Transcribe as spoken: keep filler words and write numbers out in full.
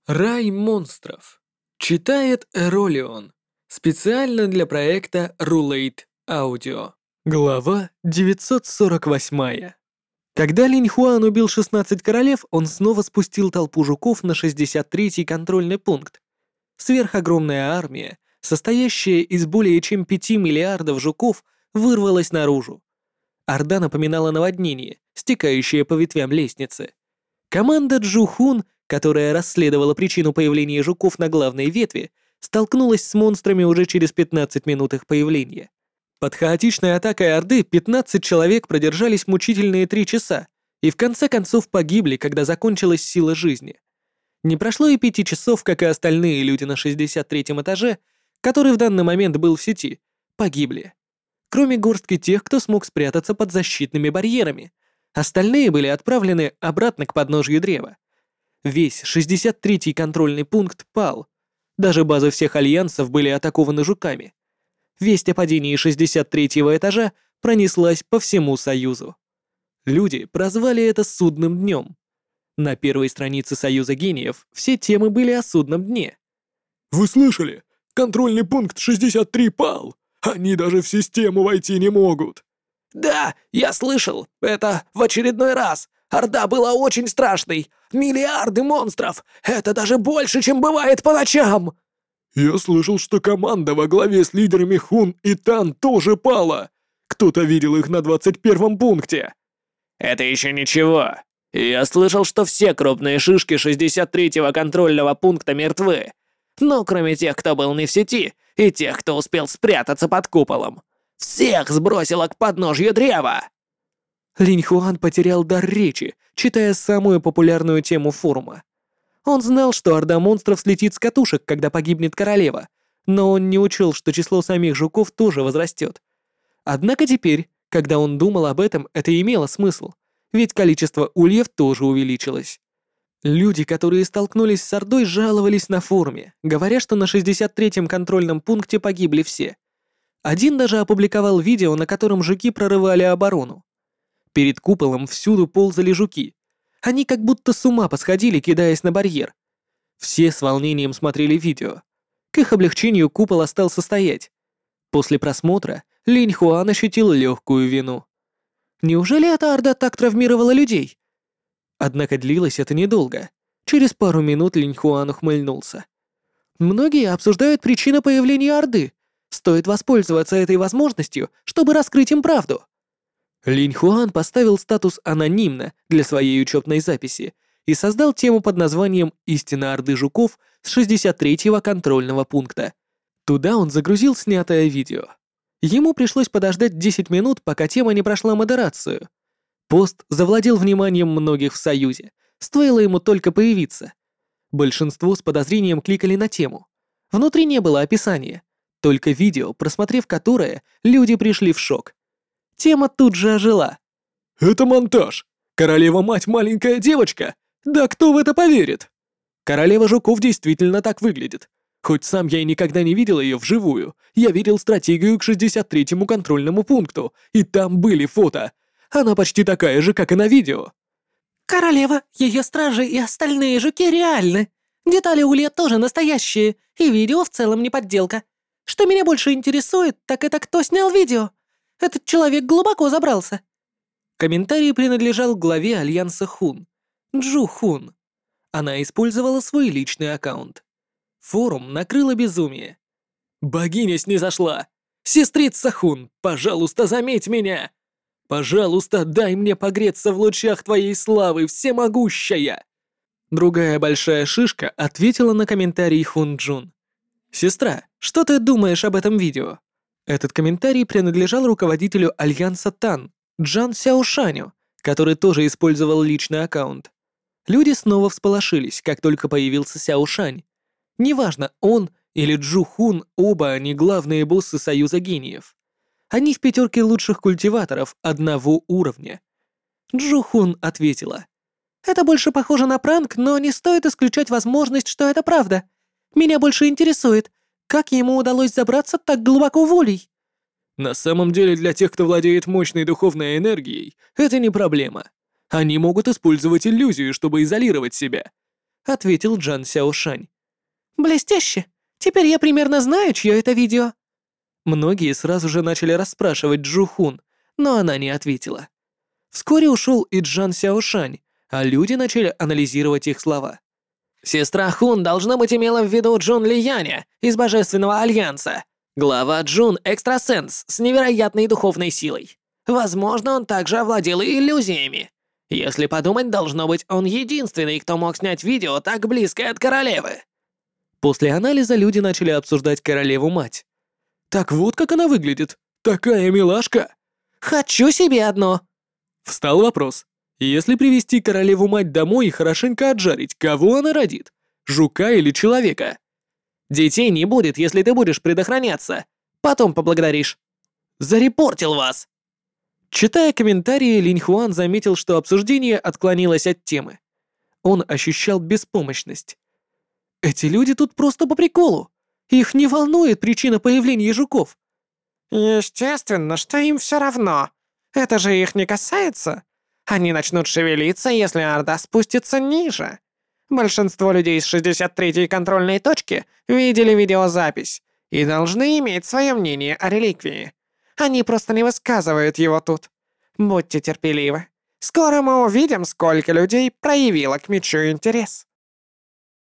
Рай монстров. Читает Эролион. Специально для проекта Rulate Audio. Глава девятьсот сорок восемь. Когда Линь Хуан убил шестнадцать королев, он снова спустил толпу жуков на шестьдесят третий контрольный пункт. Сверхогромная армия, состоящая из более чем пяти миллиардов жуков, вырвалась наружу. Орда напоминала наводнение, стекающее по ветвям лестницы. Команда Джу Хун, которая расследовала причину появления жуков на главной ветви, столкнулась с монстрами уже через пятнадцать минут их появления. Под хаотичной атакой Орды пятнадцать человек продержались мучительные три часа и в конце концов погибли, когда закончилась сила жизни. Не прошло и пяти часов, как и остальные люди на шестьдесят третьем этаже, который в данный момент был в сети, погибли. Кроме горстки тех, кто смог спрятаться под защитными барьерами. Остальные были отправлены обратно к подножью древа. Весь шестьдесят третий контрольный пункт пал. Даже базы всех альянсов были атакованы жуками. Весть о падении шестьдесят третьего этажа пронеслась по всему Союзу. Люди прозвали это «Судным днем». На первой странице Союза гениев все темы были о судном дне. «Вы слышали? Контрольный пункт шестьдесят три пал! Они даже в систему войти не могут!» «Да, я слышал. Это в очередной раз. Орда была очень страшной. Миллиарды монстров. Это даже больше, чем бывает по ночам!» «Я слышал, что команда во главе с лидерами Хун и Тан тоже пала. Кто-то видел их на двадцать первом пункте». «Это еще ничего. Я слышал, что все крупные шишки шестьдесят третьего контрольного пункта мертвы. Ну, кроме тех, кто был не в сети, и тех, кто успел спрятаться под куполом. Всех сбросило к подножью древа!» Линь Хуан потерял дар речи, читая самую популярную тему форума. Он знал, что орда монстров слетит с катушек, когда погибнет королева, но он не учел, что число самих жуков тоже возрастет. Однако теперь, когда он думал об этом, это имело смысл, ведь количество ульев тоже увеличилось. Люди, которые столкнулись с ордой, жаловались на форуме, говоря, что на шестьдесят третьем контрольном пункте погибли все. Один даже опубликовал видео, на котором жуки прорывали оборону. Перед куполом всюду ползали жуки. Они как будто с ума посходили, кидаясь на барьер. Все с волнением смотрели видео. К их облегчению купол остался стоять. После просмотра Линь Хуан ощутил легкую вину. Неужели эта орда так травмировала людей? Однако длилось это недолго. Через пару минут Линь Хуан ухмыльнулся. Многие обсуждают причину появления орды. Стоит воспользоваться этой возможностью, чтобы раскрыть им правду. Линь Хуан поставил статус «анонимно» для своей учетной записи и создал тему под названием «Истина Орды Жуков» с шестьдесят третьего контрольного пункта. Туда он загрузил снятое видео. Ему пришлось подождать десять минут, пока тема не прошла модерацию. Пост завладел вниманием многих в Союзе, стоило ему только появиться. Большинство с подозрением кликали на тему. Внутри не было описания, только видео, просмотрев которое, люди пришли в шок. Тема тут же ожила. «Это монтаж! Королева-мать маленькая девочка? Да кто в это поверит?» Королева жуков действительно так выглядит. Хоть сам я и никогда не видел ее вживую, я видел стратегию к шестьдесят третьему контрольному пункту, и там были фото. Она почти такая же, как и на видео. Королева, ее стражи и остальные жуки реальны. Детали улья тоже настоящие, и видео в целом не подделка. Что меня больше интересует, так это кто снял видео. Этот человек глубоко забрался. Комментарий принадлежал главе Альянса Хун, Джу Хун. Она использовала свой личный аккаунт. Форум накрыло безумие. «Богиня снизошла! Сестрица Хун, пожалуйста, заметь меня! Пожалуйста, дай мне погреться в лучах твоей славы, всемогущая!» Другая большая шишка ответила на комментарий Хун Джун. «Сестра, что ты думаешь об этом видео?» Этот комментарий принадлежал руководителю Альянса Тан, Джан Сяошаню, который тоже использовал личный аккаунт. Люди снова всполошились, как только появился Сяошань. Неважно, он или Джу Хун, оба они главные боссы Союза гениев. Они в пятерке лучших культиваторов одного уровня. Джу Хун ответила. Это больше похоже на пранк, но не стоит исключать возможность, что это правда. Меня больше интересует, как ему удалось забраться так глубоко в улей? На самом деле, для тех, кто владеет мощной духовной энергией, это не проблема. Они могут использовать иллюзию, чтобы изолировать себя. — ответил Джан Сяошань. «Блестяще! Теперь я примерно знаю, чье это видео». Многие сразу же начали расспрашивать Джу Хун, но она не ответила. Вскоре ушел и Джан Сяошань, а люди начали анализировать их слова. Сестра Хун, должно быть, имела в виду Джун Лияня из Божественного Альянса. Глава Джун — экстрасенс с невероятной духовной силой. Возможно, он также овладел и иллюзиями. Если подумать, должно быть, он единственный, кто мог снять видео так близкое от королевы. После анализа люди начали обсуждать королеву-мать. Так вот как она выглядит. Такая милашка. «Хочу себе одно!» Встал вопрос. Если привести королеву-мать домой и хорошенько отжарить, кого она родит? Жука или человека? Детей не будет, если ты будешь предохраняться. Потом поблагодаришь. Зарепортил вас. Читая комментарии, Линь Хуан заметил, что обсуждение отклонилось от темы. Он ощущал беспомощность. Эти люди тут просто по приколу. Их не волнует причина появления жуков. «Естественно, что им все равно. Это же их не касается. Они начнут шевелиться, если Орда спустится ниже. Большинство людей с шестьдесят третьей контрольной точки видели видеозапись и должны иметь свое мнение о реликвии. Они просто не высказывают его тут. Будьте терпеливы. Скоро мы увидим, сколько людей проявило к мечу интерес».